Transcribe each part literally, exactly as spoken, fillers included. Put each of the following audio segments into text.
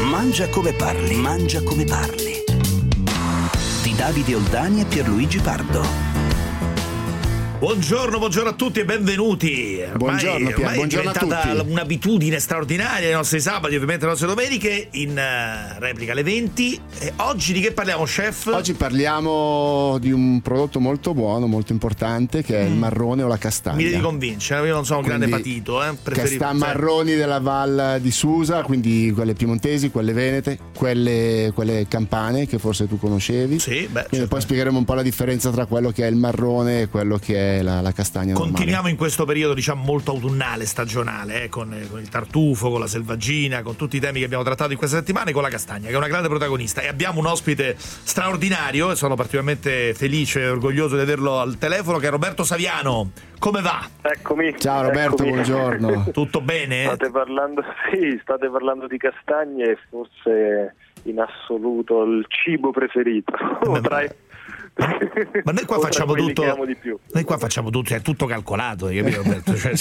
Mangia come parli, mangia come parli. Di Davide Oldani e Pierluigi Pardo. Buongiorno, buongiorno a tutti e benvenuti. Ormai, buongiorno, Pier, ormai buongiorno è diventata a tutti. Un'abitudine straordinaria i nostri sabati, ovviamente le nostre domeniche, in uh, replica alle venti. E oggi di che parliamo, chef? Oggi parliamo di un prodotto molto buono, molto importante, che è mm. il marrone o la castagna. Mi devi convincere, io non sono un quindi, grande patito. Eh, casta- marroni della Val di Susa, quindi quelle piemontesi, quelle venete, quelle, quelle campane che forse tu conoscevi. Sì, beh, quindi poi spiegheremo un po' la differenza tra quello che è il marrone e quello che è La, la castagna normale. Continuiamo in questo periodo, diciamo, molto autunnale, stagionale, eh, con, con il tartufo, con la selvaggina, con tutti i temi che abbiamo trattato in queste settimane, con la castagna, che è una grande protagonista. E abbiamo un ospite straordinario, e sono particolarmente felice e orgoglioso di averlo al telefono, che è Roberto Saviano. Come va? Eccomi. Ciao Roberto, eccomi. Buongiorno. Tutto bene? State parlando, sì, state parlando di castagne, forse in assoluto il cibo preferito. Beh, tra i... Ma noi qua facciamo tutto, di più. noi qua facciamo tutto, è tutto calcolato, hai capito, Roberto? Cioè,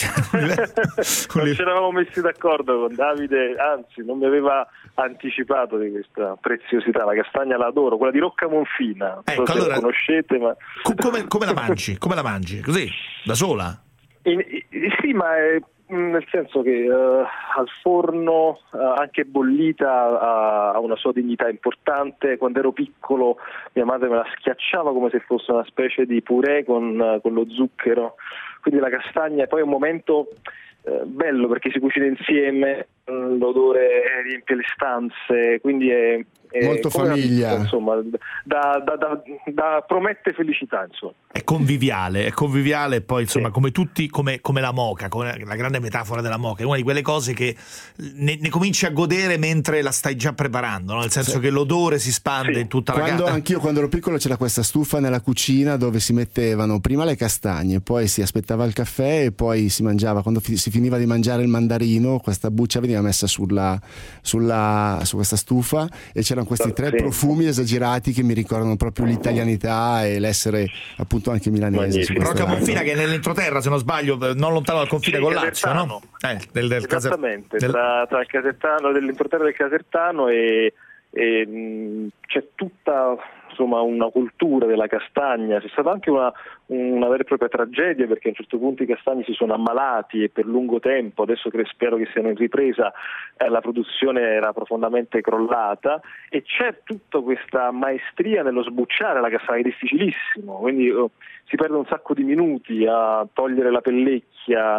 non ci eravamo messi d'accordo con Davide, anzi non mi aveva anticipato di questa preziosità. La castagna la adoro, quella di Rocca Monfina, non ecco, so se allora, la conoscete, ma come, come la mangi? Come la mangi? Così, da sola? In, in, sì, ma è, nel senso che uh, al forno, uh, anche bollita, ha, ha una sua dignità importante. Quando ero piccolo mia madre me la schiacciava come se fosse una specie di purè con, uh, con lo zucchero, quindi la castagna è poi un momento uh, bello perché si cucina insieme, uh, l'odore riempie le stanze, quindi è, è molto famiglia, una, insomma, da, da, da, da promette felicità, insomma. È conviviale, è conviviale e poi insomma sì. come tutti, come, come la moka, come la grande metafora della moka, è una di quelle cose che ne, ne cominci a godere mentre la stai già preparando, no? Nel senso sì. che l'odore si spande sì. in tutta la quando, casa. Anch'io quando ero piccolo c'era questa stufa nella cucina dove si mettevano prima le castagne, poi si aspettava il caffè e poi si mangiava, quando fi- si finiva di mangiare il mandarino, questa buccia veniva messa sulla, sulla, su questa stufa e c'erano questi tre sì. profumi esagerati che mi ricordano proprio l'italianità e l'essere appunto anche milanese. Rocca Monfina, che è nell'entroterra, se non sbaglio, non lontano dal confine sì, con Lazio, no? Eh, del, del Esattamente, del... tra, tra il Casertano, dell'entroterra del Casertano e, e mh, c'è tutta insomma una cultura della castagna. C'è stata anche una, una vera e propria tragedia perché a un certo punto i castagni si sono ammalati e per lungo tempo, adesso che spero che siano in ripresa, eh, la produzione era profondamente crollata e c'è tutta questa maestria nello sbucciare la castagna, è difficilissimo, quindi oh, si perde un sacco di minuti a togliere la pellecchia,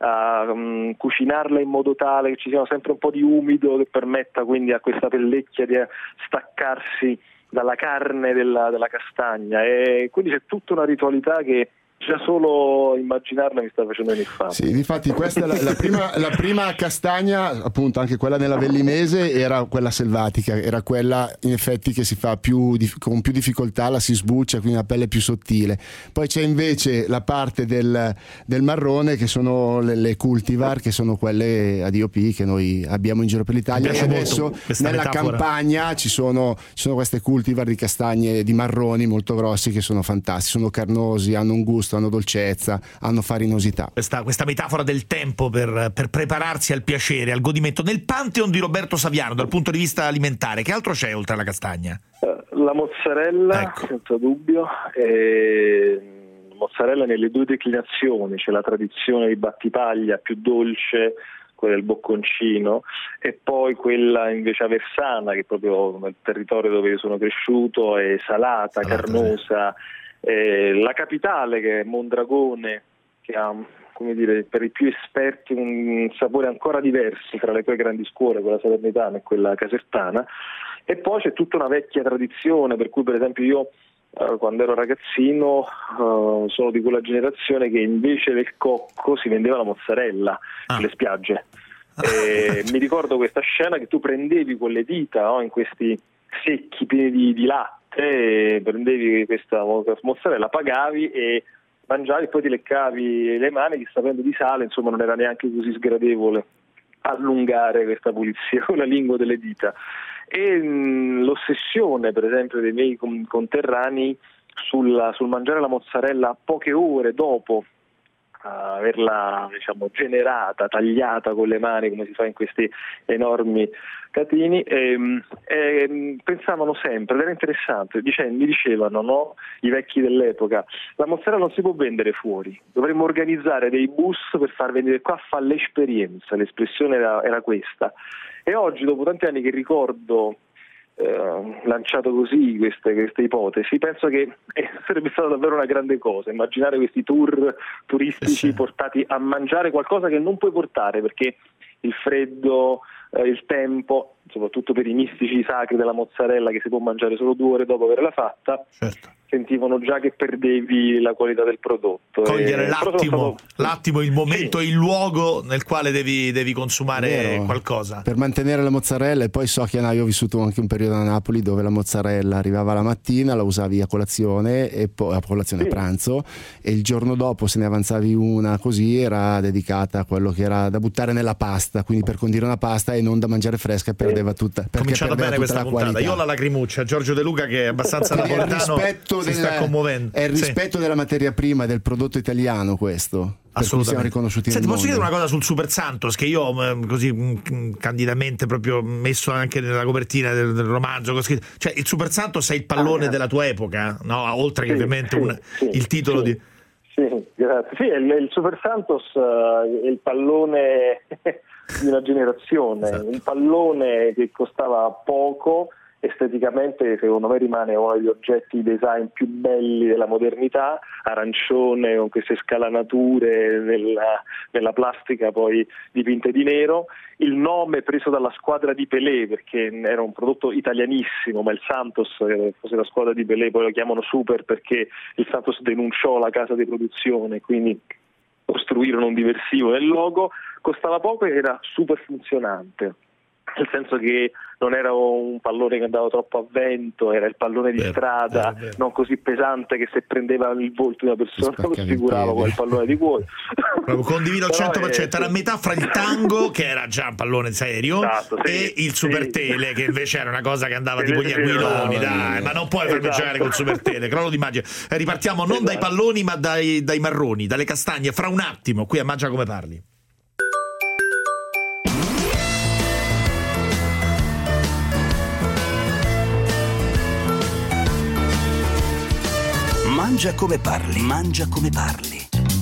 a um, cucinarla in modo tale che ci sia sempre un po' di umido che permetta quindi a questa pellecchia di staccarsi dalla carne della, della castagna, e quindi c'è tutta una ritualità che già solo immaginarla mi sta facendo venire fame. Sì, infatti questa è la, la, prima, la prima castagna, appunto anche quella nell'Avellinese, era quella selvatica, era quella in effetti che si fa più con più difficoltà, la si sbuccia, quindi la pelle più sottile. Poi c'è invece la parte del, del marrone che sono le, le cultivar, che sono quelle A D O P che noi abbiamo in giro per l'Italia, e adesso nella metafora. Campagna ci sono, ci sono queste cultivar di castagne di marroni molto grossi che sono fantastici, sono carnosi, hanno un gusto, hanno dolcezza, hanno farinosità. Questa, questa metafora del tempo per, per prepararsi al piacere, al godimento. Nel pantheon di Roberto Saviano, dal punto di vista alimentare, che altro c'è oltre alla castagna? La mozzarella, ecco. senza dubbio. E... mozzarella nelle due declinazioni, c'è la tradizione di battipaglia più dolce, quella del bocconcino, e poi quella invece aversana, che è proprio nel territorio dove io sono cresciuto, è salata, salata carnosa. Sì. Eh, la capitale, che è Mondragone, che ha, come dire, per i più esperti un sapore ancora diverso tra le tue grandi scuole, quella salernitana e quella casertana, e poi c'è tutta una vecchia tradizione, per cui per esempio io eh, quando ero ragazzino eh, sono di quella generazione che invece del cocco si vendeva la mozzarella ah. sulle spiagge. Eh, mi ricordo questa scena che tu prendevi con le dita, no, in questi secchi pieni di, di latte, e prendevi questa mozzarella, pagavi e mangiavi, poi ti leccavi le mani che sapendo di sale, insomma non era neanche così sgradevole allungare questa pulizia la lingua delle dita. E mh, l'ossessione per esempio dei miei conterranei sulla, sul mangiare la mozzarella poche ore dopo a averla diciamo generata, tagliata con le mani come si fa in questi enormi catini, e, e pensavano sempre, ed era interessante, dicendo, mi dicevano no, i vecchi dell'epoca, la mozzarella non si può vendere fuori, dovremmo organizzare dei bus per far vendere qua, fa l'esperienza, l'espressione era, era questa. E oggi, dopo tanti anni che ricordo eh, lanciato così queste, queste ipotesi, penso che eh, sarebbe stata davvero una grande cosa immaginare questi tour turistici sì, sì. portati a mangiare qualcosa che non puoi portare perché il freddo, eh, il tempo, soprattutto per i mistici sacri della mozzarella che si può mangiare solo due ore dopo averla fatta, certo. sentivano già che perdevi la qualità del prodotto. Cogliere e... l'attimo, stato... l'attimo, il momento e sì. il luogo nel quale devi, devi consumare Vero. qualcosa. Per mantenere la mozzarella, e poi so che io ho vissuto anche un periodo a Napoli dove la mozzarella arrivava la mattina, la usavi a colazione e poi a colazione sì. a pranzo, e il giorno dopo se ne avanzavi una così era dedicata a quello che era da buttare nella pasta, quindi per condire una pasta e non da mangiare fresca, perdeva tutta, cominciato bene questa puntata. Qualità. Io ho la lacrimuccia, Giorgio De Luca che è abbastanza napoletano si della, sta commuovendo. È il rispetto sì. della materia prima e del prodotto italiano questo. Assolutamente. Siamo riconosciuti Senti, nel posso mondo. chiedere una cosa sul Super Santos che io così mh, candidamente proprio messo anche nella copertina del, del romanzo, così. Cioè il Super Santos è il pallone ah, della tua epoca, no? Oltre che sì, ovviamente sì, un, sì, il titolo sì. di Sì, grazie. Sì, il, il Super Santos uh, è il pallone di una generazione, esatto. un pallone che costava poco, esteticamente secondo me rimane uno degli oggetti di design più belli della modernità, arancione con queste scalanature nella, nella plastica poi dipinte di nero, il nome preso dalla squadra di Pelé perché era un prodotto italianissimo, ma il Santos, che fosse la squadra di Pelé, poi lo chiamano Super perché il Santos denunciò la casa di produzione, quindi costruirono un diversivo nel logo, costava poco e era super funzionante, nel senso che non era un pallone che andava troppo a vento, era il pallone di vero, vero, strada, vero. non così pesante che se prendeva il volto di una persona lo sfigurava con il pallone di cuore. Condivido al cento per cento, era a metà fra il tango, che era già un pallone serio, esatto, sì, e il Super sì. Tele, che invece era una cosa che andava tipo gli aquiloni, dai, ma non puoi farmi esatto. giocare col Super Tele, crollo d'immagine. Eh, ripartiamo non esatto. dai palloni ma dai, dai marroni, dalle castagne, fra un attimo, qui a Mangia Come Parli. Mangia Come Parli, Mangia Come Parli.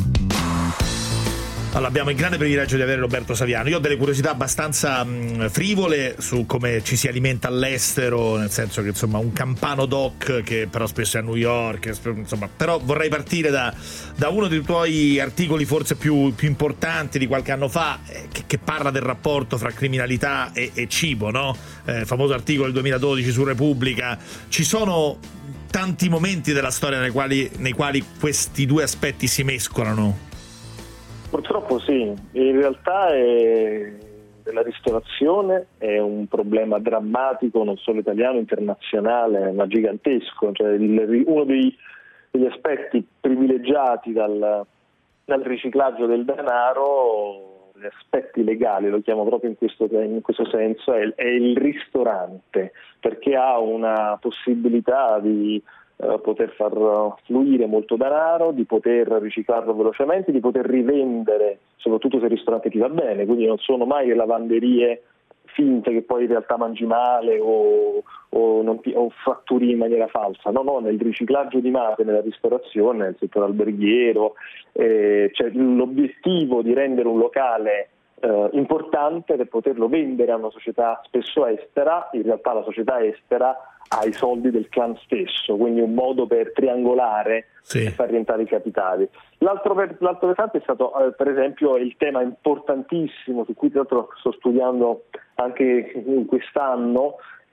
Allora, abbiamo il grande privilegio di avere Roberto Saviano. Io ho delle curiosità abbastanza mh, frivole su come ci si alimenta all'estero, nel senso che insomma un campano doc che però spesso è a New York, insomma, però vorrei partire da, da uno dei tuoi articoli forse più, più importanti di qualche anno fa, eh, che, che parla del rapporto fra criminalità e, e cibo, no? Eh, famoso articolo del duemiladodici su Repubblica. Ci sono tanti momenti della storia nei quali, nei quali questi due aspetti si mescolano. Purtroppo sì, in realtà è, la ristorazione è un problema drammatico non solo italiano, internazionale, ma gigantesco, cioè il, uno dei, degli aspetti privilegiati dal, dal riciclaggio del denaro, gli aspetti legali, lo chiamo proprio in questo, in questo senso, è, è il ristorante, perché ha una possibilità di Uh, poter far fluire molto denaro, di poter riciclarlo velocemente, di poter rivendere, soprattutto se il ristorante ti va bene, quindi non sono mai lavanderie finte che poi in realtà mangi male o, o, non ti, o fatturi in maniera falsa. No, no, nel riciclaggio di massa, nella ristorazione, nel settore alberghiero, eh, c'è l'obiettivo di rendere un locale eh, importante per poterlo vendere a una società spesso estera, in realtà la società estera ha i soldi del clan stesso, quindi un modo per triangolare sì. e far rientrare i capitali. L'altro, per, l'altro versante è stato eh, per esempio il tema importantissimo su cui tra l'altro sto studiando anche in quest'anno,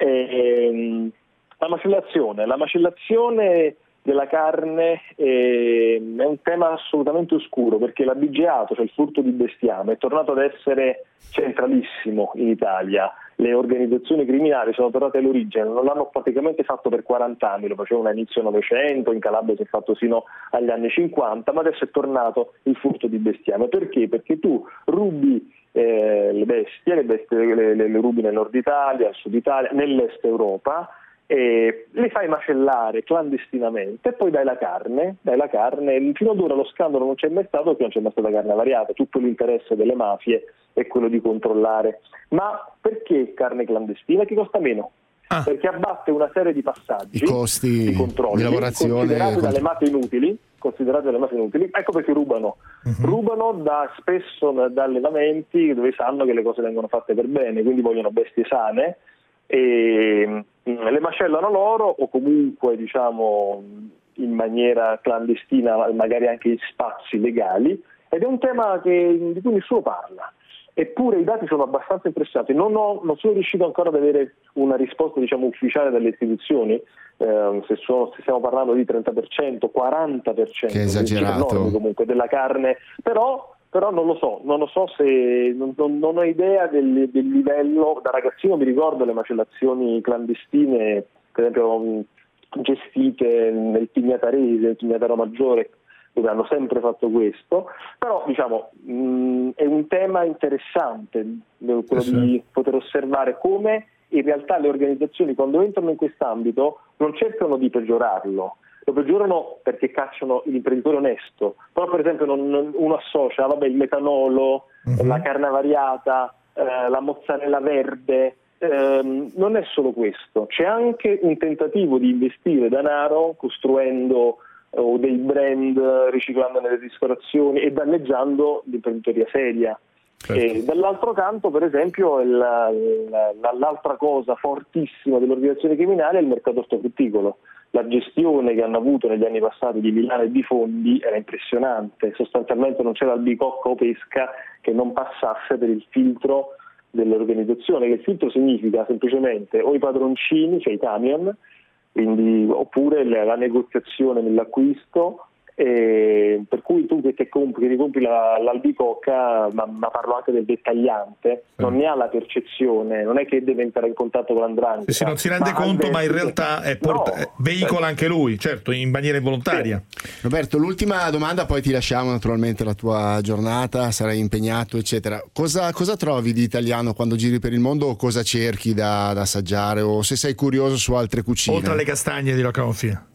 eh, la macellazione. La macellazione della carne eh, è un tema assolutamente oscuro, perché l'abigeato, cioè il furto di bestiame, è tornato ad essere centralissimo in Italia. Le organizzazioni criminali sono tornate all'origine, non l'hanno praticamente fatto per quaranta anni, lo facevano a inizio Novecento, in Calabria si è fatto sino agli anni cinquanta, ma adesso è tornato il furto di bestiame. Perché? Perché tu rubi eh, le bestie, le bestie le, le, le rubi nel nord Italia, al sud Italia, nell'est Europa, e le fai macellare clandestinamente e poi dai la carne, dai la carne. Fino ad ora lo scandalo non c'è mai stato perché non c'è mai stata carne avariata, tutto l'interesse delle mafie è quello di controllare. Ma perché carne clandestina? Che costa meno? Ah. Perché abbatte una serie di passaggi, i costi di controlli, di lavorazione considerati dalle mafie inutili, considerati dalle mafie inutili. Ecco perché rubano. Uh-huh. Rubano da, spesso da allevamenti dove sanno che le cose vengono fatte per bene, quindi vogliono bestie sane, e le macellano loro o comunque diciamo in maniera clandestina, magari anche in spazi legali, ed è un tema che, di cui nessuno parla. Eppure i dati sono abbastanza impressionanti. Non, ho, non sono riuscito ancora ad avere una risposta diciamo ufficiale dalle istituzioni, eh, se, sono, se stiamo parlando di trenta per cento, quaranta per cento, che è esagerato comunque della carne, però però non lo so, non lo so se non, non, non ho idea del, del livello. Da ragazzino mi ricordo le macellazioni clandestine, per esempio gestite nel Pignatarese, nel Pignataro Maggiore, dove hanno sempre fatto questo, però diciamo mh, è un tema interessante quello sì. di poter osservare come in realtà le organizzazioni quando entrano in quest'ambito non cercano di peggiorarlo. Lo peggiorano perché cacciano l'imprenditore onesto, però per esempio non, non, uno associa vabbè, il metanolo, uh-huh. la carne avariata, eh, la mozzarella verde, ehm, non è solo questo, c'è anche un tentativo di investire denaro costruendo eh, o dei brand, riciclando nelle ristorazioni e danneggiando l'imprenditoria seria. Certo. E dall'altro canto, per esempio, il, la, l'altra cosa fortissima dell'organizzazione criminale è il mercato ortofrutticolo. La gestione che hanno avuto negli anni passati di Milano e di fondi era impressionante, sostanzialmente non c'era albicocca o pesca che non passasse per il filtro dell'organizzazione, che il filtro significa semplicemente o i padroncini, cioè i camion, quindi, oppure la negoziazione nell'acquisto, e per cui tu che, che compri, che ricompri la, l'albicocca, ma, ma parlo anche del dettagliante, sì. non ne ha la percezione, non è che deve entrare in contatto con l'andrangheta. Sì, sì, non si rende ma conto, ma in realtà è porta- no, veicola anche lui, certo, in maniera involontaria. Sì. Roberto, l'ultima domanda, poi ti lasciamo naturalmente la tua giornata, sarai impegnato, eccetera. Cosa, cosa trovi di italiano quando giri per il mondo, o cosa cerchi da, da assaggiare, o se sei curioso su altre cucine? Oltre alle castagne di Rocca Confina.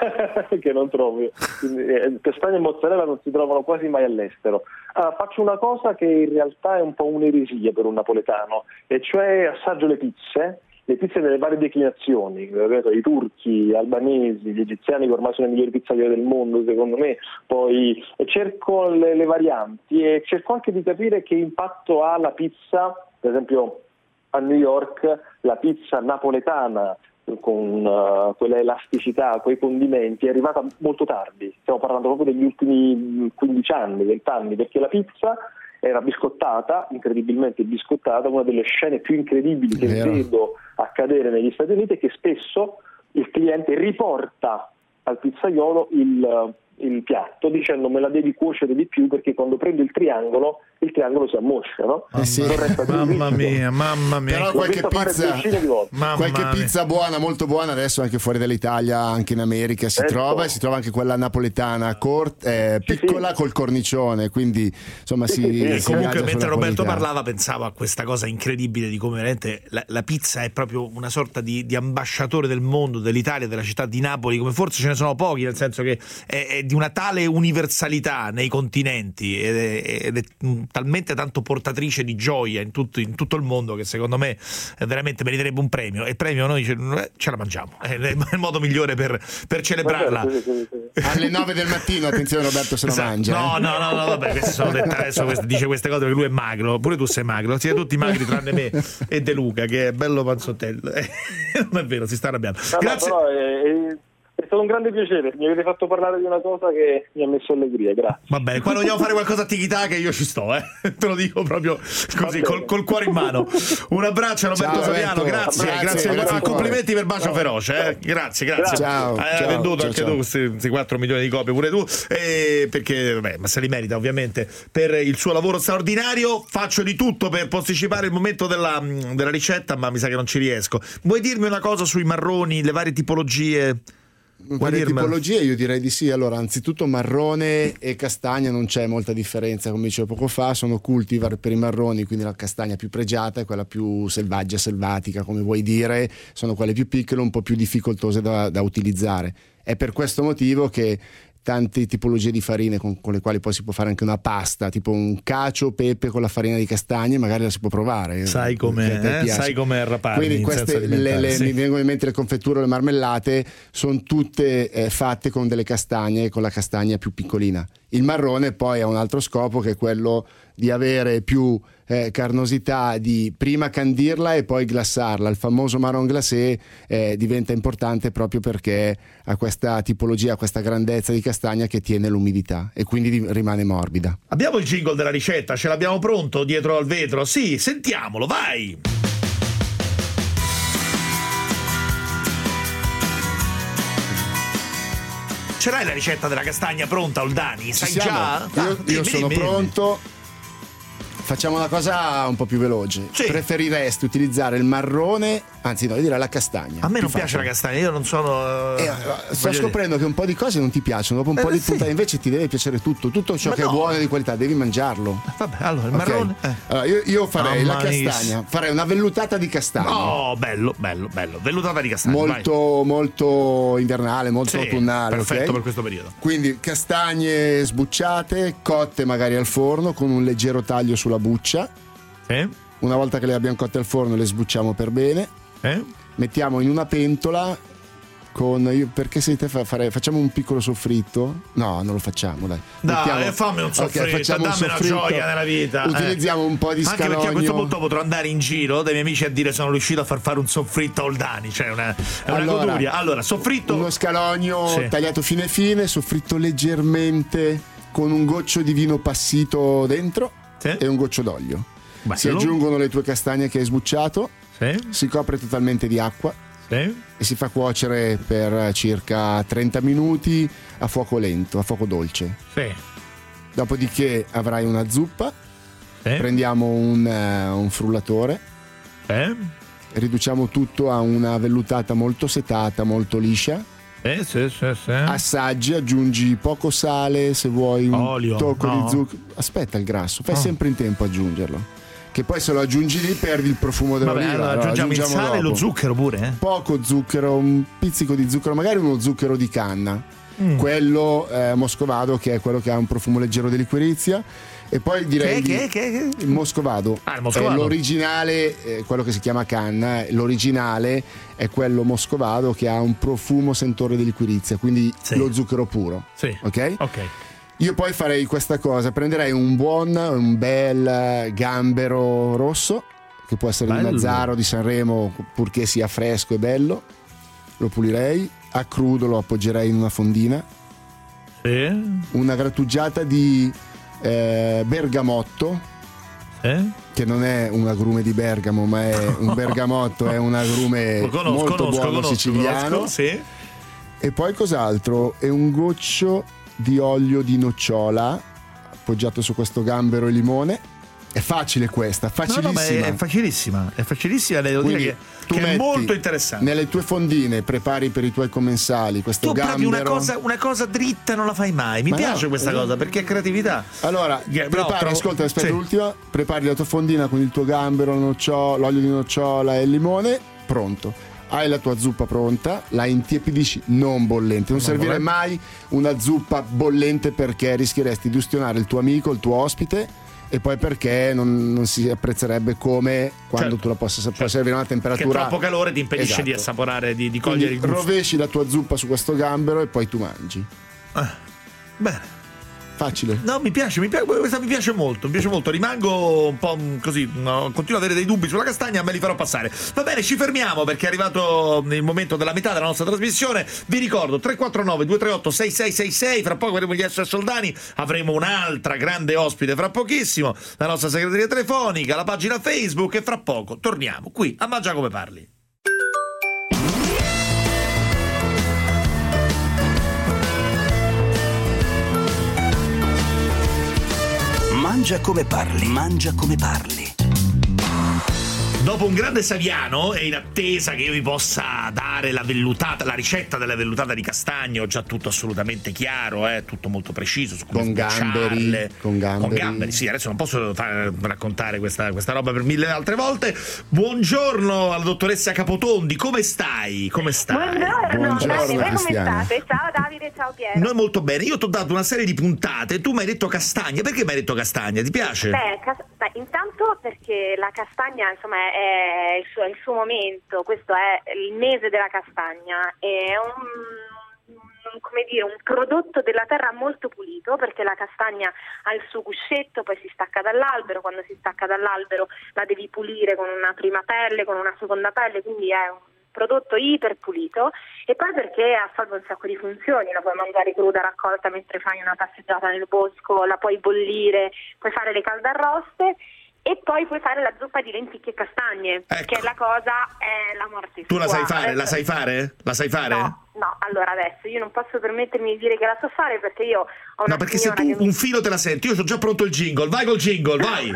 Che non trovi. Castagne e mozzarella non si trovano quasi mai all'estero. Ah, faccio una cosa che in realtà è un po' un'eresia per un napoletano, e cioè assaggio le pizze, le pizze delle varie declinazioni, i turchi, gli albanesi, gli egiziani che ormai sono i migliori pizzaioli del mondo secondo me, poi cerco le, le varianti e cerco anche di capire che impatto ha la pizza, per esempio a New York la pizza napoletana con uh, quella elasticità, quei condimenti, è arrivata molto tardi, stiamo parlando proprio degli ultimi quindici anni, venti anni, perché la pizza era biscottata, incredibilmente biscottata, una delle scene più incredibili che Vero. vedo accadere negli Stati Uniti è che spesso il cliente riporta al pizzaiolo il, il piatto dicendo me la devi cuocere di più perché quando prendo il triangolo il triangolo si ammoscia, no? Eh sì. Mamma mia, mamma mia. Però qualche pizza, qualche pizza buona, molto buona adesso anche fuori dall'Italia, anche in America si ecco. trova, e si trova anche quella napoletana cort, eh, piccola sì, sì. col cornicione, quindi insomma sì, si, sì, sì. Comunque mentre Roberto qualità. parlava pensavo a questa cosa incredibile di come veramente la, la pizza è proprio una sorta di, di ambasciatore del mondo, dell'Italia, della città di Napoli, come forse ce ne sono pochi, nel senso che è, è di una tale universalità nei continenti ed è, ed è talmente tanto portatrice di gioia in tutto, in tutto il mondo che secondo me veramente meriterebbe un premio, e il premio noi ce, ce la mangiamo, è il modo migliore per, per celebrarla. Alle nove del mattino, attenzione Roberto se lo esatto. mangia. No, eh. no, no, no, vabbè, queste sono dette, adesso queste, dice queste cose perché lui è magro, pure tu sei magro, siete tutti magri tranne me e De Luca che è bello panzottello. Non è vero, si sta arrabbiando. No, Grazie. No, però è, è... È stato un grande piacere, mi avete fatto parlare di una cosa che mi ha messo allegria, grazie. Va bene, quando vogliamo fare qualcosa a Tiki-Taka che io ci sto, eh. Te lo dico proprio così, col, col cuore in mano. Un abbraccio a Roberto Saviano, grazie, grazie, grazie, grazie complimenti per Bacio Feroce, eh. Grazie, grazie. Ciao, Hai ciao, venduto ciao, anche ciao. tu questi, questi quattro milioni di copie, pure tu, eh, perché vabbè, ma se li merita ovviamente per il suo lavoro straordinario. Faccio di tutto per posticipare il momento della, della ricetta, ma mi sa che non ci riesco. Vuoi dirmi una cosa sui marroni, le varie tipologie? Per le tipologie io direi di sì. Allora, anzitutto marrone e castagna non c'è molta differenza, come dicevo poco fa, sono cultivar per i marroni, quindi la castagna più pregiata è quella più selvaggia, selvatica, come vuoi dire, sono quelle più piccole, un po' più difficoltose da, da utilizzare. È per questo motivo che tante tipologie di farine con, con le quali poi si può fare anche una pasta, tipo un cacio pepe con la farina di castagne, magari la si può provare. Sai come, eh? Sai come arraparmi. Quindi queste le, le, sì. Mi vengono in mente le confetture, le marmellate, sono tutte eh, fatte con delle castagne e con la castagna più piccolina. Il marrone poi ha un altro scopo, che è quello di avere più eh, carnosità, di prima candirla e poi glassarla. Il famoso marron glacé eh, diventa importante proprio perché ha questa tipologia, questa grandezza di castagna che tiene l'umidità e quindi rimane morbida. Abbiamo il jingle della ricetta, ce l'abbiamo pronto dietro al vetro? Sì, sentiamolo, vai! Ce l'hai la ricetta della castagna pronta, Oldani? Sai già? Io, ah, io sono dimmi, pronto. Facciamo una cosa un po' più veloce. Sì. Preferiresti utilizzare il marrone, anzi no, io direi la castagna. A me non più piace facile. la castagna, io non sono... Eh, sto scoprendo dire. che un po' di cose non ti piacciono, dopo un eh, po' di sì. puntate invece ti deve piacere tutto, tutto ciò Ma che no. è buono e di qualità, devi mangiarlo. Vabbè, allora il Okay. marrone... Eh. Allora, io, io farei Ah, la mais. castagna, farei una vellutata di castagna. Oh, bello, bello, bello. Vellutata di castagna, Molto, vai. molto invernale, molto Sì, autunnale. perfetto okay? per questo periodo. Quindi castagne sbucciate, cotte magari al forno con un leggero taglio sulla buccia. Eh? Una volta che le abbiamo cotte al forno le sbucciamo per bene. Eh? Mettiamo in una pentola con io, perché se te fa, fare, facciamo un piccolo soffritto? No, non lo facciamo, dai. Dai, Mettiamo, fammi un soffritto, okay, facciamo dammi un una soffritto, gioia nella vita. Utilizziamo eh. un po' di Anche scalogno. perché a questo punto potrò andare in giro dai miei amici a dire sono riuscito a far fare un soffritto a Oldani, cioè una, è una allora, goduria. Allora, soffritto uno scalogno sì. tagliato fine fine, soffritto leggermente con un goccio di vino passito dentro sì. e un goccio d'olio. Bello. Si aggiungono le tue castagne che hai sbucciato, sì. si copre totalmente di acqua sì. e si fa cuocere per circa trenta minuti a fuoco lento, a fuoco dolce. Sì. Dopodiché avrai una zuppa, sì. prendiamo un, uh, un frullatore, sì. riduciamo tutto a una vellutata molto setata, molto liscia. Eh, sì, sì, sì. Assaggi, aggiungi poco sale, se vuoi un Olio, tocco no. di zucchero. Aspetta il grasso, fai Oh. sempre in tempo a aggiungerlo. Che poi se lo aggiungi lì perdi il profumo Vabbè, dell'oliva. allora aggiungiamo il sale e lo zucchero pure, eh? Poco zucchero, un pizzico di zucchero, magari uno zucchero di canna. Mm. Quello eh, moscovado, che è quello che ha un profumo leggero di liquirizia. E poi direi Che, di- che, che, che? il moscovado, Ah, il moscovado. è l'originale, eh, quello che si chiama canna. L'originale è quello moscovado che ha un profumo sentore di liquirizia, quindi Sì. lo zucchero puro. Sì. Ok? Ok. Io poi farei questa cosa, prenderei un buon, un bel gambero rosso, che può essere Bello. di Mazzara o di Sanremo, purché sia fresco e bello, lo pulirei, a crudo lo appoggerei in una fondina, Sì. una grattugiata di eh, bergamotto, Eh? che non è un agrume di Bergamo, ma è un bergamotto, è un agrume Lo conosco, molto conosco, buono conosco, siciliano. conosco, sì. E poi cos'altro? E un goccio di olio di nocciola appoggiato su questo gambero e limone. È facile questa, No, facilissima. no, ma è, è facilissima, è facilissima, devo Quindi dire che, tu che è metti molto interessante. nelle tue fondine, prepari per i tuoi commensali questo Tu gambero. proprio una cosa, una cosa dritta non la fai mai. Mi Ma piace no, questa eh. cosa perché è creatività. Allora, Yeah, prepari, no, trovo- ascolta, aspetta sì. l'ultima, prepari la tua fondina con il tuo gambero, la nocciola, l'olio di nocciola e il limone, pronto. Hai la tua zuppa pronta, la intiepidisci non bollente. Non, Non servire bollente. mai una zuppa bollente perché rischieresti di ustionare il tuo amico, il tuo ospite, e poi perché non, non si apprezzerebbe come quando Certo, tu la possa certo. può servire a una Che temperatura. troppo calore ti impedisce Esatto. di assaporare, di, di Quindi cogliere il gusto. rovesci la tua zuppa su questo gambero e poi tu mangi. Bene. Facile. No, mi piace, mi piace, questa mi piace molto, mi piace molto. Rimango un po' così, no, continuo ad avere dei dubbi sulla castagna, me li farò passare. Va bene, ci fermiamo perché è arrivato il momento della metà della nostra trasmissione. Vi ricordo tre quattro nove due tre otto sei sei sei sei, fra poco avremo gli S S Oldani, avremo un'altra grande ospite fra pochissimo, la nostra segreteria telefonica, la pagina Facebook e fra poco torniamo qui a Mangia Come Parli. Mangia come parli, mangia come parli. Dopo un grande Saviano e in attesa che io vi possa dare la vellutata, la ricetta della vellutata di castagne, ho già tutto assolutamente chiaro, eh, tutto molto preciso su come con gamberi, con gamberi. Con gamberi, sì, adesso non posso far, raccontare questa, questa roba per mille altre volte. Buongiorno alla dottoressa Capotondi, come stai? Come stai? Buongiorno, Buongiorno, bene, voi come Cristiana. state? Ciao Davide, ciao Piero. Noi molto bene, io ti ho dato una serie di puntate, tu mi hai detto castagne, perché mi hai detto castagne? Ti piace? Beh, cas- beh, intanto perché la castagna insomma è il suo, il suo momento, questo è il mese della castagna, è un, un, come dire, un prodotto della terra molto pulito, perché la castagna ha il suo guscetto, poi si stacca dall'albero, quando si stacca dall'albero la devi pulire con una prima pelle, con una seconda pelle, quindi è un prodotto iper pulito, e poi perché assolve un sacco di funzioni, la puoi mangiare cruda, raccolta mentre fai una passeggiata nel bosco, la puoi bollire, puoi fare le caldarroste e poi puoi fare la zuppa di lenticchie e castagne, Ecco. che la cosa è la morte Tu la sua. sai fare? Adesso- La sai fare? La sai fare? No, no, allora adesso io non posso permettermi di dire che la so fare perché io ho una No, perché se signora tu che mi- un filo te la senti, io ho già pronto il jingle, vai col jingle, vai!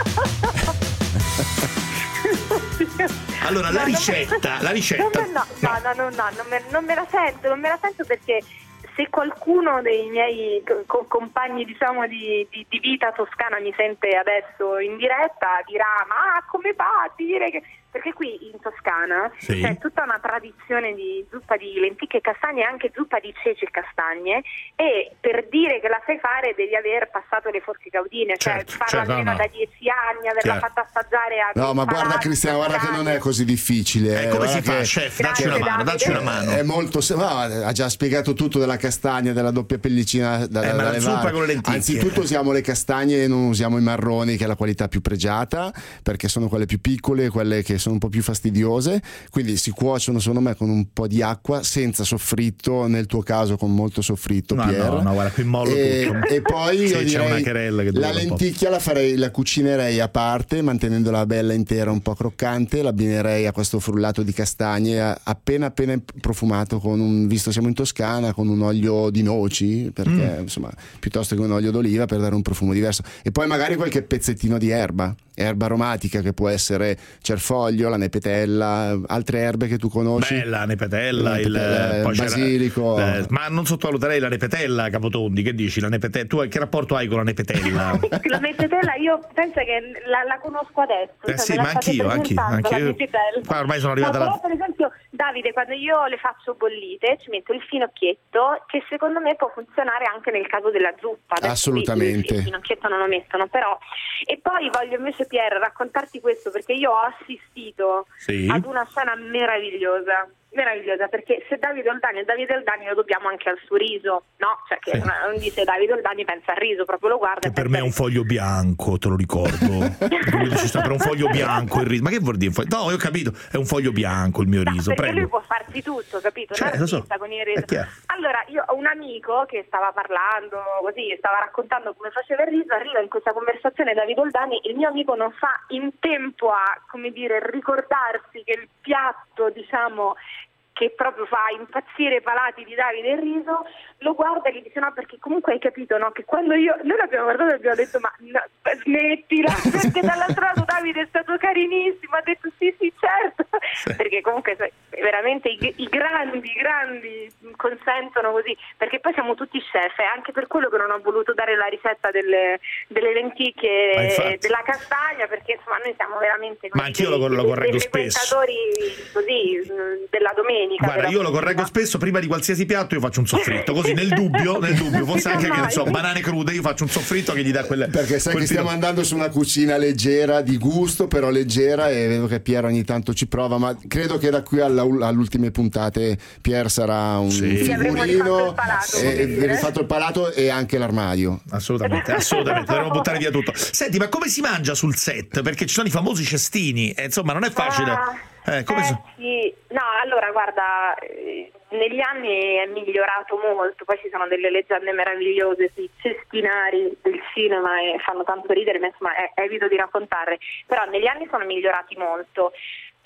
Allora, la No, non me- ricetta, la ricetta. Non me- no, no, no, no, no, non, me, non me la sento, non me la sento perché se qualcuno dei miei co- co- compagni, diciamo, di, di, di vita toscana mi sente adesso in diretta, dirà: ma come fa a dire che... Perché qui in Toscana Sì. c'è tutta una tradizione di zuppa di lenticchie e castagne e anche zuppa di ceci e castagne, e per dire che la sai fare devi aver passato le forche caudine, cioè Certo, farla certo, almeno no, no. da dieci anni, averla Chiaro. fatta assaggiare a No, ma guarda parati, Cristiana, guarda che non è assaggiare. così difficile. Eh, eh, come guarda si fa, che chef? Dacci una Grazie, mano, dacci una Davide. mano. È molto sem- no, ha già spiegato tutto della castagna, della doppia pellicina da, Eh, ma la da zuppa levare. con le lenticchie. Anzitutto usiamo le castagne e non usiamo i marroni, che è la qualità più pregiata, perché sono quelle più piccole, quelle che sono un po' più fastidiose. Quindi si cuociono secondo me con un po' di acqua, senza soffritto, nel tuo caso con molto soffritto, No, Pier. no, no, guarda, qui mollo e, tutto. e poi Sì, io c'è direi una querella che dura la un po'. lenticchia la farei, la cucinerei a parte, mantenendola bella intera, un po' croccante, l'abbinerei a questo frullato di castagne a- appena appena profumato con un, visto siamo in Toscana, con un olio di noci, perché Mm. insomma piuttosto che un olio d'oliva, per dare un profumo diverso, e poi magari qualche pezzettino di erba erba aromatica, che può essere cerfoglio, la nepetella, altre erbe che tu conosci. Bella, nepetella, La il, nepetella, poi il c'era- basilico. eh, ma non sottovaluterei la nepetella, Capotondi, che dici? La nepetella, tu che rapporto hai con la nepetella? La nepetella io penso che la, la conosco adesso. Eh cioè sì, me la ma state anch'io, anch'io, presentando, anch'io. la nepetella. Qua ormai sono arrivata No, alla- però, per esempio, Davide, quando io le faccio bollite ci metto il finocchietto, che secondo me può funzionare anche nel caso della zuppa. Adesso Assolutamente. Il, il finocchietto non lo mettono, però. E poi voglio invece, Pier, raccontarti questo, perché io ho assistito Sì. ad una scena meravigliosa. Meravigliosa, perché se Davide Oldani è Davide Oldani lo dobbiamo anche al suo riso, no? Cioè che Sì. non dice Davide Oldani pensa al riso, proprio lo guarda Che e per pensa me è un al riso. foglio bianco, te lo ricordo. Quindi ci sta per un foglio bianco il riso. Ma che vuol dire? No, io ho capito, è un foglio bianco il mio No, riso, perché prego. lui può farsi tutto, capito? Cioè, Un lo so. artista con il riso. È chiaro. Allora, io ho un amico che stava parlando così, stava raccontando come faceva il riso, arriva in questa conversazione Davide Oldani, il mio amico non fa in tempo a, come dire, ricordarsi che il piatto, diciamo, che proprio fa impazzire i palati di Davide il riso, lo guarda e gli dice: no, perché comunque hai capito, no, che quando io, noi l'abbiamo guardato e abbiamo detto: ma no, smettila, perché dall'altro lato Davide è stato carinissimo, ha detto sì sì certo, Sì. perché comunque sai, veramente i, i grandi, i grandi consentono così, perché poi siamo tutti chef, è anche per quello che non ho voluto dare la ricetta delle, delle Ma lenticchie, infatti. della castagna, perché insomma noi siamo veramente Ma anch'io lo- lo dei- correggo dei spesso. frequentatori così mh, della domenica. Guarda, della io lo cucina. correggo spesso, prima di qualsiasi piatto io faccio un soffritto, così nel dubbio, nel dubbio, forse anche che ne so, banane crude, io faccio un soffritto che gli dà quelle. Perché sai quel che stiamo filo- andando su una cucina leggera, di gusto, però leggera, e vedo che Pier ogni tanto ci prova, ma credo che da qui alla, alle ultime puntate Pier sarà un Sì. Sì, avremo rifatto figurino, il palato, e, come e dire. rifatto il palato e anche l'armadio. Assolutamente, assolutamente, dovremmo buttare via tutto. Senti, ma come si mangia sul set? Perché ci sono i famosi cestini, e insomma non è facile. Ah, Eh, come eh, so- sì. No, allora guarda, eh, negli anni è migliorato molto, poi ci sono delle leggende meravigliose sui cestinari del cinema e fanno tanto ridere, ma insomma è- evito di raccontarle, però negli anni sono migliorati molto.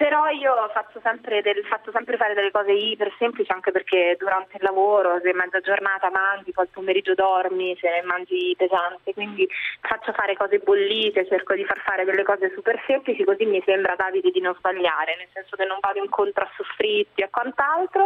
Però io faccio sempre, del, faccio sempre fare delle cose iper semplici, anche perché durante il lavoro, se mezza giornata mangi, poi il pomeriggio dormi, se mangi pesante, quindi faccio fare cose bollite, cerco di far fare delle cose super semplici, così mi sembra, Davide, di non sbagliare, nel senso che non vado incontro a soffritti e quant'altro.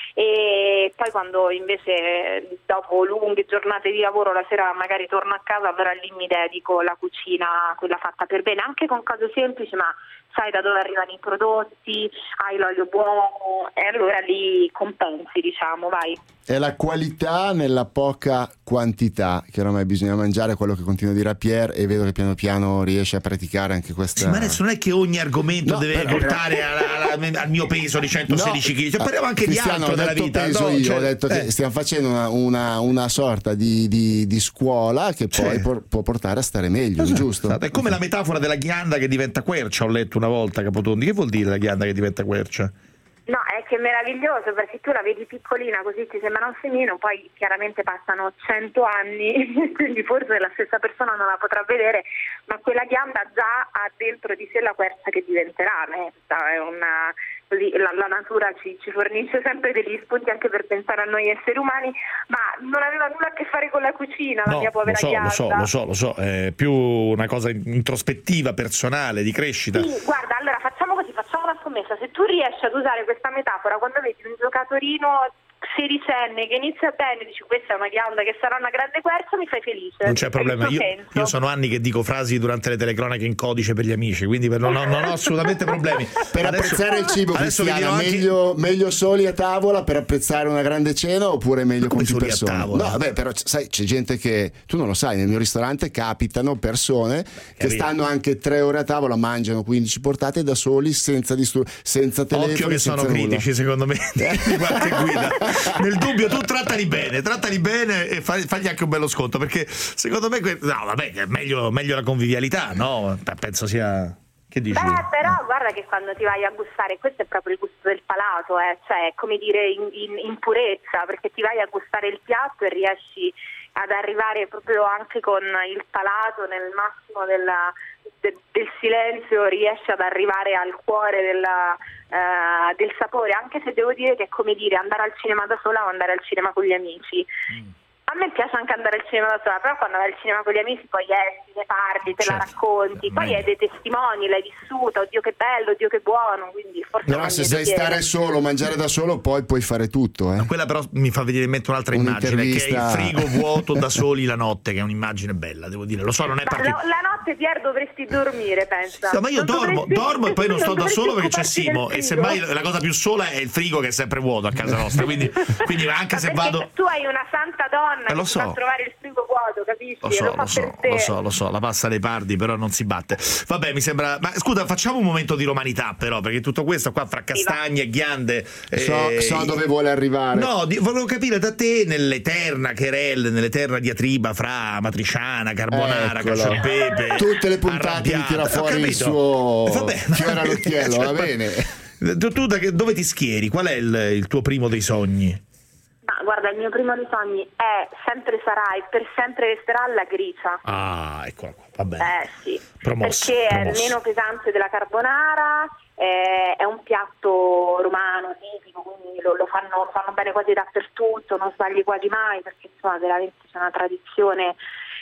E poi quando invece dopo lunghe giornate di lavoro la sera magari torno a casa, allora lì mi dedico alla cucina, quella fatta per bene, anche con cose semplici, ma sai da dove arrivano i prodotti, hai l'olio buono e allora lì compensi, diciamo, vai. È la qualità nella poca quantità che ormai bisogna mangiare, quello che continua a dire a Pier, e vedo che piano piano riesce a praticare anche questa. Sì, ma adesso non è che ogni argomento no, deve però, portare però... alla, alla, al mio peso di centosedici chili, cioè, parliamo anche Cristiano, di altro nella detto vita. Peso, no? io cioè, ho detto eh. che stiamo facendo una, una, una sorta di, di, di scuola che poi Sì. por, può portare a stare meglio, Esatto, giusto? esatto. È come la metafora della ghianda che diventa quercia, ho letto una volta, Capotondi. Che vuol dire la ghianda che diventa quercia? No, è che è meraviglioso, perché tu la vedi piccolina così ti sembra un semino, poi chiaramente passano cento anni, quindi forse la stessa persona non la potrà vedere, ma quella ghianda già ha dentro di sé la quercia che diventerà. Eh? È una, così, la, la natura ci, ci fornisce sempre degli spunti anche per pensare a noi esseri umani, ma non aveva nulla a che fare con la cucina, la No, mia povera lo so, ghianda. lo so, lo so, lo so, è più una cosa introspettiva, personale, di crescita. Sì, guarda, allora facciamo così, facciamo una scommessa. Se tu riesci ad usare questa metafora quando vedi un giocatorino sedicenne che inizia bene, dici questa è una ghianda che sarà una grande quercia, mi fai felice. Non c'è problema, io, io sono anni che dico frasi durante le telecronache in codice per gli amici, quindi per, non, ho, non ho assolutamente problemi. Per adesso, apprezzare il cibo, Cristiano, anche... meglio, meglio soli a tavola per apprezzare una grande cena, oppure meglio Come con più soli a persone? tavola? No, vabbè, però sai, c'è gente che, tu non lo sai, nel mio ristorante capitano persone che vero. stanno anche tre ore a tavola, mangiano quindici portate da soli, senza distur- senza telefono. Occhio che sono critici, secondo me, di qualche guida. Nel dubbio tu trattali bene, trattali bene e fai, fagli anche un bello sconto, perché secondo me que- no, vabbè, è meglio, meglio la convivialità, no? Penso sia. Che dici? Beh, però guarda che quando ti vai a gustare, questo è proprio il gusto del palato, eh? Cioè come dire in, in, in purezza, perché ti vai a gustare il piatto e riesci ad arrivare proprio anche con il palato nel massimo della, de, del silenzio, riesci ad arrivare al cuore della, uh, del sapore, anche se devo dire che è come dire andare al cinema da sola o andare al cinema con gli amici. Mm. A me piace anche andare al cinema da sola, però quando vai al cinema con gli amici poi esci, ne parli, te certo. la racconti, poi hai dei testimoni, l'hai vissuta, oddio che bello, oddio che buono, quindi forse Però se sai stare solo, mangiare da solo, poi puoi fare tutto. Eh? Quella però mi fa venire in mente un'altra immagine, che è il frigo vuoto da soli la notte, che è un'immagine bella, devo dire. Lo so, non è particolare. La, la notte, Pier, dovresti dormire, pensa. No, ma io non dormo, dovresti, dormo e poi non sto da solo perché c'è occuparti Simo, del e frigo. semmai la cosa più sola è il frigo, che è sempre vuoto a casa nostra, quindi, quindi anche Ma se perché vado. tu hai una santa donna Eh, lo che so. ti fa trovare il frigo vuoto, capisci? Lo so, lo fa lo so, per te. lo so, lo so, la passa dei pardi, però non si batte. Vabbè, mi sembra. Ma scusa, facciamo un momento di romanità, però, perché tutto questo qua fra castagne, ghiande. So, eh, so dove vuole arrivare. No, di, volevo capire da te, nell'eterna querelle, nell'eterna diatriba fra matriciana, carbonara, Eccolo. cacio e pepe. Tutte le puntate mi tira Ho fuori il capito. suo Eh, vabbè, fiore all'occhiello, cioè, va bene. Tu, tu da che, dove ti schieri? Qual è il, il tuo primo dei sogni? Ma guarda, il mio primo dei sogni è sempre sarà e per sempre resterà la gricia. Ah, eccola qua, va bene. Eh sì, Promosso, perché promosso. è meno pesante della carbonara, eh, è un piatto romano tipico, quindi lo, lo, fanno, lo fanno bene quasi dappertutto, non sbagli quasi mai, perché insomma veramente c'è una tradizione.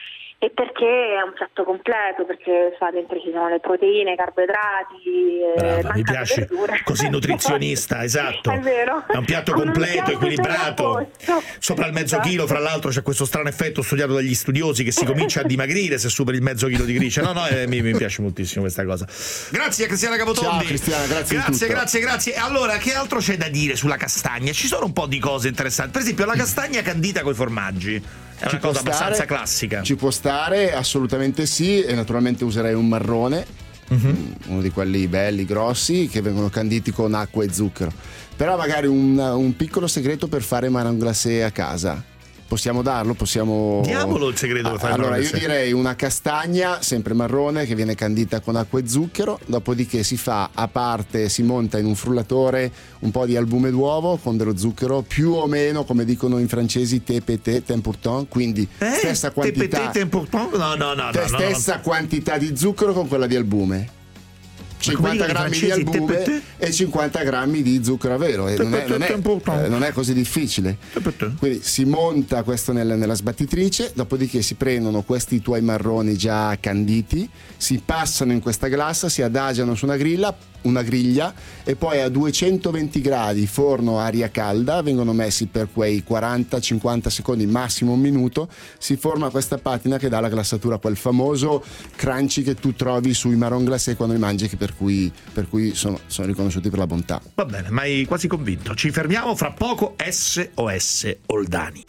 E perché è un piatto completo, perché sa, dentro ci sono le proteine, i carboidrati, Brava, eh, mi piace, così nutrizionista, esatto. È vero. È un piatto Con un completo, piatto equilibrato. ben posto. Sopra il mezzo Esatto. chilo, fra l'altro, c'è questo strano effetto studiato dagli studiosi che si comincia a dimagrire se superi il mezzo chilo di gricia. No, no, eh, mi, mi piace moltissimo questa cosa. Grazie a Cristiana Capotondi. Ciao Cristiana, grazie di Grazie, tutto. grazie, grazie. Allora, che altro c'è da dire sulla castagna? Ci sono un po' di cose interessanti. Per esempio, la castagna candita coi formaggi. È Ci una può cosa stare, abbastanza classica. Ci può stare, assolutamente sì, e naturalmente userei un marrone, Mhm. uno di quelli belli, grossi, che vengono canditi con acqua e zucchero. Però magari un, un piccolo segreto per fare marron glacé a casa. Possiamo darlo? Possiamo. Diamolo il segreto per fare Allora, marron io glacé. direi una castagna, sempre marrone, che viene candita con acqua e zucchero. Dopodiché si fa a parte, si monta in un frullatore un po' di albume d'uovo con dello zucchero, più o meno, come dicono in francesi, T P T, tempurton. Quindi Eh? stessa quantità. T P T, tempo- No, no, no, no, Te- no, stessa no. quantità di zucchero con quella di albume. cinquanta grammi di albube e cinquanta grammi di zucchero a velo, e non, è, non, è, eh, non è così difficile. Quindi si monta questo nel, nella sbattitrice, dopodiché si prendono questi tuoi marroni già canditi, si passano in questa glassa, si adagiano su una griglia, una griglia e poi a duecentoventi gradi, forno aria calda, vengono messi per quei quaranta cinquanta secondi, massimo un minuto. Si forma questa patina che dà la glassatura, quel famoso crunchy che tu trovi sui marron glacé quando li mangi, che per cui, per cui sono, sono riconosciuti per la bontà. Va bene, ma hai quasi convinto. Ci fermiamo fra poco. S O S Oldani.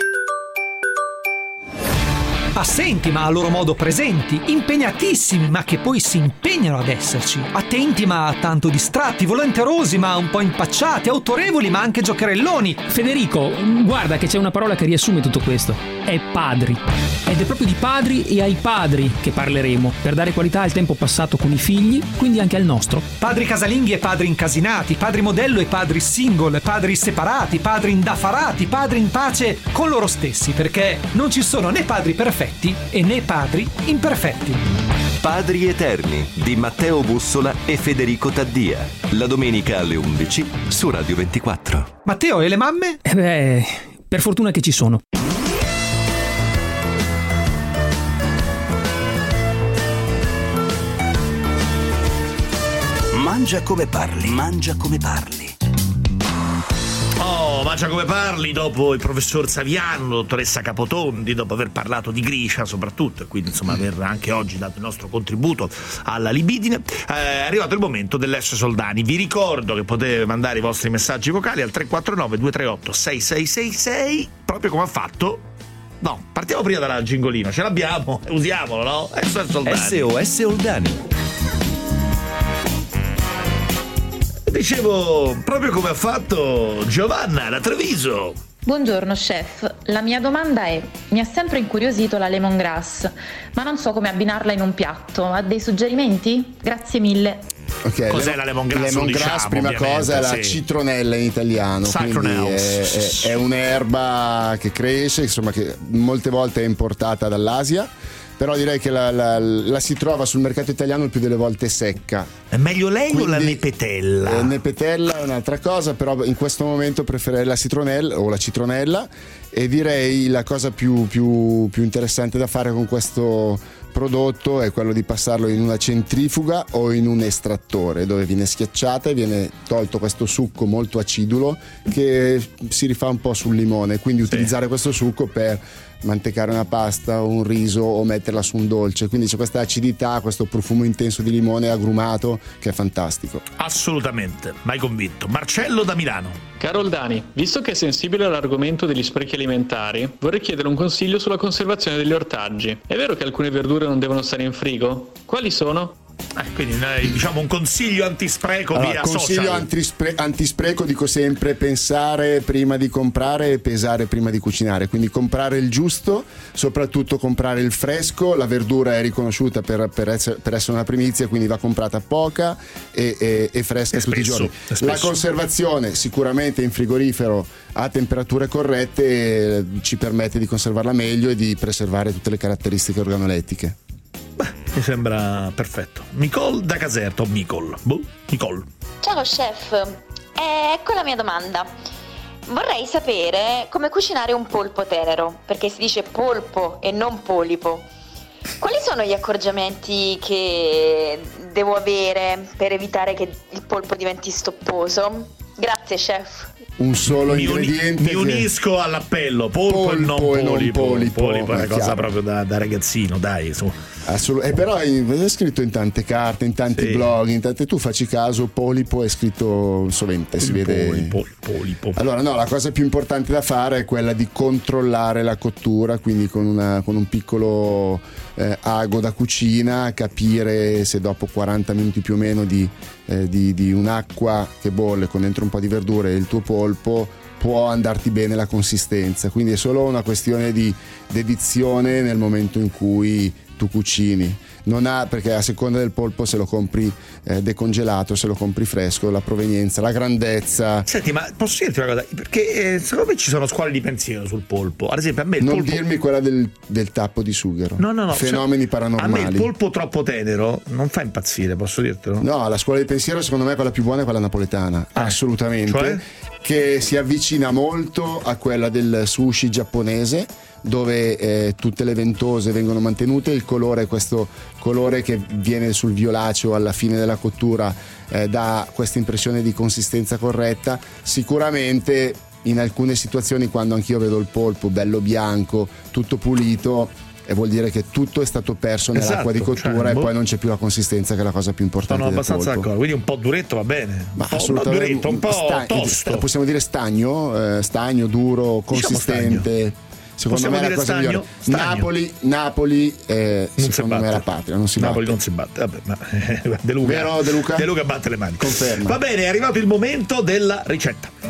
Assenti ma a loro modo presenti, impegnatissimi ma che poi si impegnano ad esserci, attenti ma tanto distratti, volenterosi ma un po' impacciati, autorevoli ma anche giocherelloni. Federico, guarda che c'è una parola che riassume tutto questo: è padri. Ed è proprio di padri e ai padri che parleremo, per dare qualità al tempo passato con i figli, quindi anche al nostro. Padri casalinghi e padri incasinati, padri modello e padri single, padri separati, padri indaffarati, padri in pace con loro stessi, perché non ci sono né padri perfetti e né padri imperfetti. Padri Eterni di Matteo Bussola e Federico Taddia, la domenica alle undici su Radio ventiquattro. Matteo, e le mamme? Eh beh, per fortuna che ci sono. Mangia come parli, mangia come parli. Oh, Mangia come parli, dopo il professor Saviano, la dottoressa Capotondi, dopo aver parlato di Griscia soprattutto, e quindi insomma aver anche oggi dato il nostro contributo alla libidine, eh, è arrivato il momento dell'S Soldani. Vi ricordo che potete mandare i vostri messaggi vocali al tre quattro nove due tre otto sei sei sei sei, proprio come ha fatto. No, partiamo prima dalla Gingolino, ce l'abbiamo, usiamolo, no? S O S Soldani. S O S Oldani. Dicevo, proprio come ha fatto Giovanna da Treviso. Buongiorno chef, la mia domanda è: mi ha sempre incuriosito la lemongrass, ma non so come abbinarla in un piatto. Ha dei suggerimenti? Grazie mille. Okay, cos'è la lemongrass? Lemongrass, diciamo, prima cosa è la sì. citronella in italiano, quindi è, è, è un'erba che cresce, insomma, che molte volte è importata dall'Asia, però direi che la, la, la si trova sul mercato italiano il più delle volte secca. È meglio lei Quindi, o la nepetella? La nepetella è un'altra cosa, però in questo momento preferirei la citronella o la citronella, e direi la cosa più, più, più interessante da fare con questo prodotto è quello di passarlo in una centrifuga o in un estrattore, dove viene schiacciata e viene tolto questo succo molto acidulo che si rifà un po' sul limone, quindi sì. Utilizzare questo succo per mantecare una pasta o un riso o metterla su un dolce, quindi c'è questa acidità, questo profumo intenso di limone agrumato che è fantastico. Assolutamente, mai convinto. Marcello da Milano. Caro Oldani, visto che è sensibile all'argomento degli sprechi alimentari, vorrei chiedere un consiglio sulla conservazione degli ortaggi. È vero che alcune verdure non devono stare in frigo? Quali sono? Eh, quindi diciamo un consiglio antispreco allora, via consiglio social. Antispre- antispreco dico sempre: pensare prima di comprare e pesare prima di cucinare, quindi comprare il giusto, soprattutto comprare il fresco. La verdura è riconosciuta per, per, essere, per essere una primizia, quindi va comprata poca e, e, e fresca e tutti spesso, i giorni. La conservazione sicuramente in frigorifero a temperature corrette eh, ci permette di conservarla meglio e di preservare tutte le caratteristiche organolettiche. Beh, mi sembra perfetto. Nicole da Caserta, o Micol. Boh, Nicole. Ciao chef, eh, ecco la mia domanda. Vorrei sapere come cucinare un polpo tenero, perché si dice polpo e non polipo. Quali sono gli accorgimenti che devo avere per evitare che il polpo diventi stopposo? Grazie chef. Un solo mi ingrediente. Uni, mi unisco che... all'appello: polpo, polpo e non polipo. E non polipo. polipo è una cosa proprio da, da ragazzino, dai, su. Assolut- eh, però è scritto in tante carte, in tanti sì. blog, in tante... tu facci caso, polipo è scritto sovente, si vede. Polipo, polipo. Allora no, la cosa più importante da fare è quella di controllare la cottura, quindi con, una, con un piccolo eh, ago da cucina, capire se dopo quaranta minuti più o meno di, eh, di, di un'acqua che bolle con dentro un po' di verdure e il tuo polpo può andarti bene la consistenza, quindi è solo una questione di dedizione nel momento in cui tu cucini. Non ha, perché a seconda del polpo, se lo compri eh, decongelato, se lo compri fresco, la provenienza, la grandezza. Senti, ma posso dirti una cosa? Perché eh, secondo me ci sono scuole di pensiero sul polpo. Ad esempio, a me il non polpo... dirmi quella del, del tappo di sughero. No, no, no. Fenomeni cioè, paranormali. A me il polpo troppo tenero non fa impazzire, posso dirtelo? No, la scuola di pensiero secondo me quella più buona è quella napoletana, ah, assolutamente. Cioè? Che si avvicina molto a quella del sushi giapponese, dove eh, tutte le ventose vengono mantenute, il colore è questo colore che viene sul violaceo alla fine della cottura, eh, dà questa impressione di consistenza corretta. Sicuramente in alcune situazioni, quando anch'io vedo il polpo bello bianco, tutto pulito, e vuol dire che tutto è stato perso nell'acqua esatto, di cottura, cioè, e boh. poi non c'è più la consistenza, che è la cosa più importante. Sono del abbastanza polpo. d'accordo, quindi un po' duretto va bene. Ma un po', assolutamente duretto, un po' sta- tosto. Possiamo dire stagno, eh, stagno duro, consistente. Diciamo Secondo Possiamo me è la dire cosa stagno? migliore. Stagno. Napoli, Napoli eh, Non secondo si me è la batte. patria, non si Napoli batte. non si batte. Vabbè, ma eh, De Luca, Vero, De Luca? De Luca batte le mani. Conferma. Va bene, è arrivato il momento della ricetta.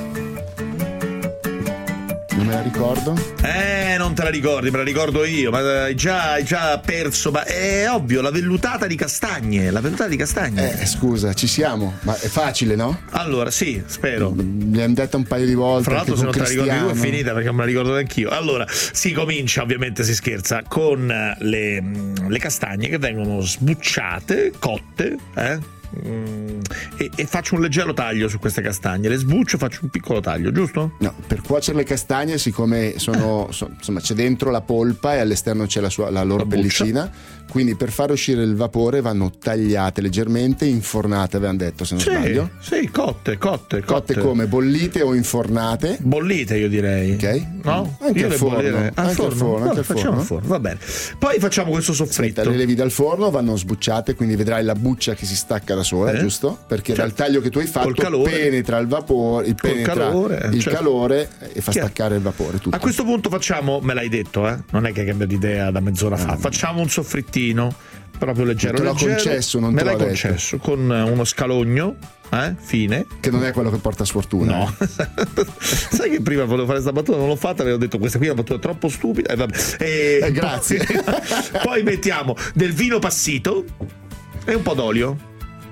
Non me la ricordo. Eh, non te la ricordi, me la ricordo io, ma hai già, hai già perso. Ma è ovvio, la vellutata di castagne. La vellutata di castagne. Eh, scusa, ci siamo. Ma è facile, no? Allora, sì, spero. L'abbiamo detta un paio di volte. Fra l'altro, anche se non con te la ricordi tu è Cristiano. finita, perché non me la ricordo neanch'io. Allora, si comincia, ovviamente si scherza, con le, le castagne che vengono sbucciate, cotte, eh? Mm, e, e faccio un leggero taglio su queste castagne, le sbuccio, faccio un piccolo taglio, giusto? No, per cuocere le castagne, siccome sono, so- insomma, c'è dentro la polpa e all'esterno c'è la, sua, la loro La buccia. pellicina, quindi per far uscire il vapore vanno tagliate leggermente, infornate, avevamo detto, se non Sì, sbaglio. sì, cotte, cotte, Cotte come? Bollite o infornate? Bollite, io direi. Ok. No? Anche Io al le forno, bollite- anche al al forno, forno, Vabbè, anche al facciamo forno. al forno, va bene. Poi facciamo questo soffritto. Le levi dal forno, vanno sbucciate, quindi vedrai la buccia che si stacca da sola, Eh? giusto? Perché Certo. dal taglio che tu hai fatto Col calore. penetra il vapore, il, Col penetra calore, il certo. calore e fa Chiaro. staccare il vapore. Tutto. A questo punto facciamo, me l'hai detto, eh? Non è che cambia d'idea da mezz'ora fa. Facciamo un soffrittino proprio leggero. Te l'ho leggero. concesso, non Me te l'ho l'hai detto. concesso con uno scalogno, eh? Fine. Che non è quello che porta sfortuna. No, sai che prima volevo fare questa battuta, non l'ho fatta, avevo detto questa qui è una battuta troppo stupida. E vabbè. E Eh, grazie. Poi, poi mettiamo del vino passito e un po' d'olio.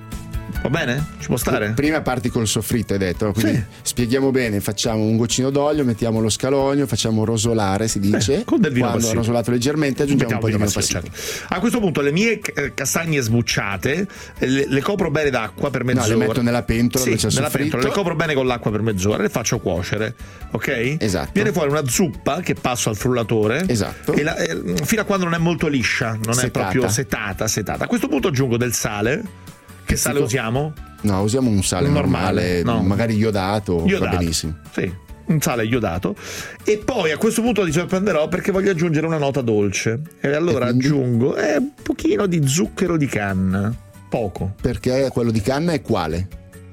Va bene? Ci può stare? Prima parti col soffritto, hai detto, quindi Sì. spieghiamo bene, facciamo un goccino d'olio, mettiamo lo scalogno, facciamo rosolare, si dice, Eh, con del vino quando passito. è rosolato leggermente aggiungiamo un po' di vino Mettiamo passito. certo. A questo punto le mie eh, castagne sbucciate le, le copro bene d'acqua per mezz'ora. le metto nella pentola sì, dove c'è il nella soffritto. pentola, le copro bene con l'acqua per mezz'ora, le faccio cuocere, ok? Esatto. Viene fuori una zuppa che passo al frullatore. Esatto. E la- eh, fino a quando non è molto liscia, non è Setata. proprio setata, setata. A questo punto aggiungo del sale. Che sale usiamo? No, usiamo un sale normale, Normale, no. magari iodato, Iodato. va benissimo. Sì, un sale iodato. E poi a questo punto ti sorprenderò perché voglio aggiungere una nota dolce. E allora E quindi? aggiungo eh, un pochino di zucchero di canna. Poco. Perché quello di canna è quale?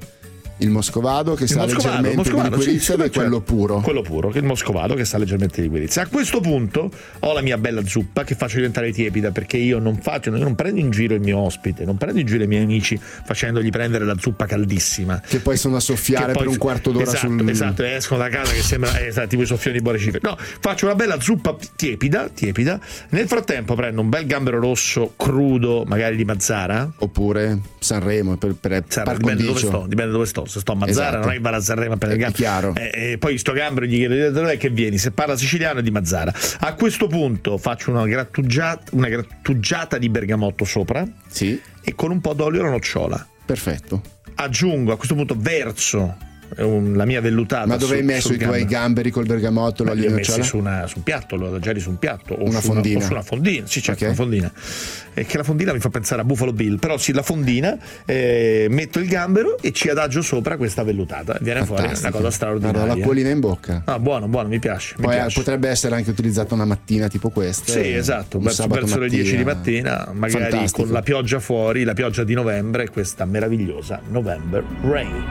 Il moscovado che Il sa moscovado, leggermente di moscovado, sì, liquirizia sì, ed è quello certo. puro. Quello puro, che è il moscovado che sa leggermente di liquirizia. A questo punto ho la mia bella zuppa che faccio diventare tiepida, perché io non faccio, io non prendo in giro il mio ospite, non prendo in giro i miei amici facendogli prendere la zuppa caldissima. Che poi sono a soffiare Che poi- per un quarto d'ora esatto, sul... esatto, e escono da casa che sembra eh, esatto, tipo i soffioni di Boris Schiffer. No, faccio una bella zuppa tiepida, tiepida. Nel frattempo prendo un bel gambero rosso crudo, magari di Mazzara. Oppure Sanremo per, per Sarà, par dipende dove condicio. sto, dipende dove sto. Se sto a Mazzara, Esatto. non è che vado a Sanremo a prendere il È gambero. chiaro. E, e poi sto gambero gli chiedo dove che vieni. Se parla siciliano è di Mazzara. A questo punto faccio una grattugiata, una grattugiata di bergamotto sopra. Sì. E con un po' d'olio alla nocciola. Perfetto. Aggiungo, a questo punto verso un- la mia vellutata. Ma dove su- hai messo sul i tuoi gambero. gamberi col bergamotto, Ma l'olio li ho di messi nocciola? su, una, su un piatto, lo adagiari su un piatto o Una su fondina. o su una fondina, sì, certo, Ok. una fondina. E che la fondina mi fa pensare a Buffalo Bill, però sì, la fondina, eh, metto il gambero e ci adagio sopra questa vellutata. Viene fuori una Fantastico. cosa straordinaria. Guarda, la polina in bocca. Ah, buono, buono, mi piace. mi Poi eh, piace. potrebbe essere anche utilizzata una mattina tipo questa. Sì, eh, esatto, un verso, sabato verso le dieci di mattina, magari Fantastico. con la pioggia fuori, la pioggia di novembre, questa meravigliosa November Rain.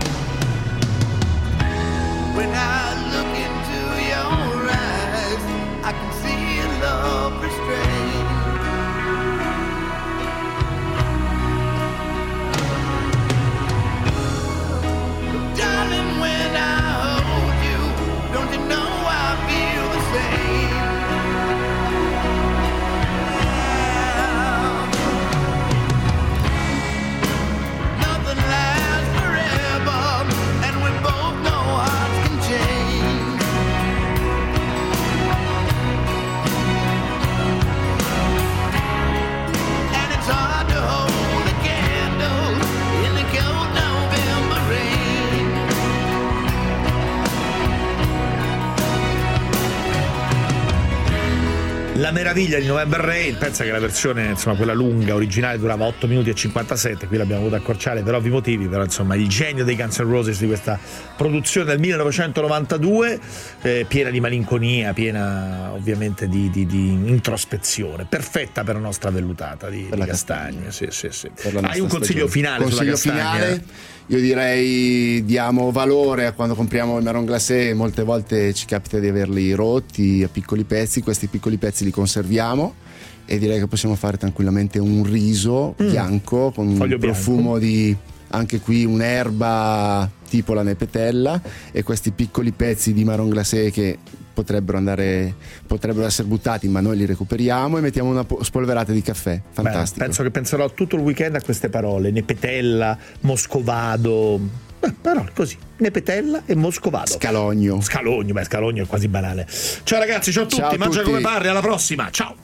When I look into your eyes, I can see a love restrained. But darling, when I hold you, don't you know I feel the same? La meraviglia di November Rain, pensa che la versione, insomma, quella lunga originale durava otto minuti e cinquantasette, qui l'abbiamo dovuto accorciare per ovvi motivi, però insomma il genio dei Guns N' Roses di questa produzione del millenovecentonovantadue, eh, piena di malinconia, piena ovviamente di, di, di introspezione, perfetta per la nostra vellutata di, di castagne. Sì, sì, sì. Hai un consiglio stagione. finale Consiglio sulla castagna? finale, io direi diamo valore a quando compriamo il marron glacé, molte volte ci capita di averli rotti a piccoli pezzi, questi piccoli pezzi li conserviamo e direi che possiamo fare tranquillamente un riso mm. bianco con un Foglio profumo bianco. di anche qui un'erba tipo la nepetella e questi piccoli pezzi di marron glacé che potrebbero andare potrebbero essere buttati, ma noi li recuperiamo e mettiamo una spolverata di caffè. Fantastico. Beh, penso che penserò tutto il weekend a queste parole: nepetella, moscovado. Beh, parole così: nepetella e moscovado. Scalogno. Scalogno, beh, scalogno è quasi banale. Ciao ragazzi, ciao a tutti, Ciao a mangia tutti. come parli, alla prossima, ciao.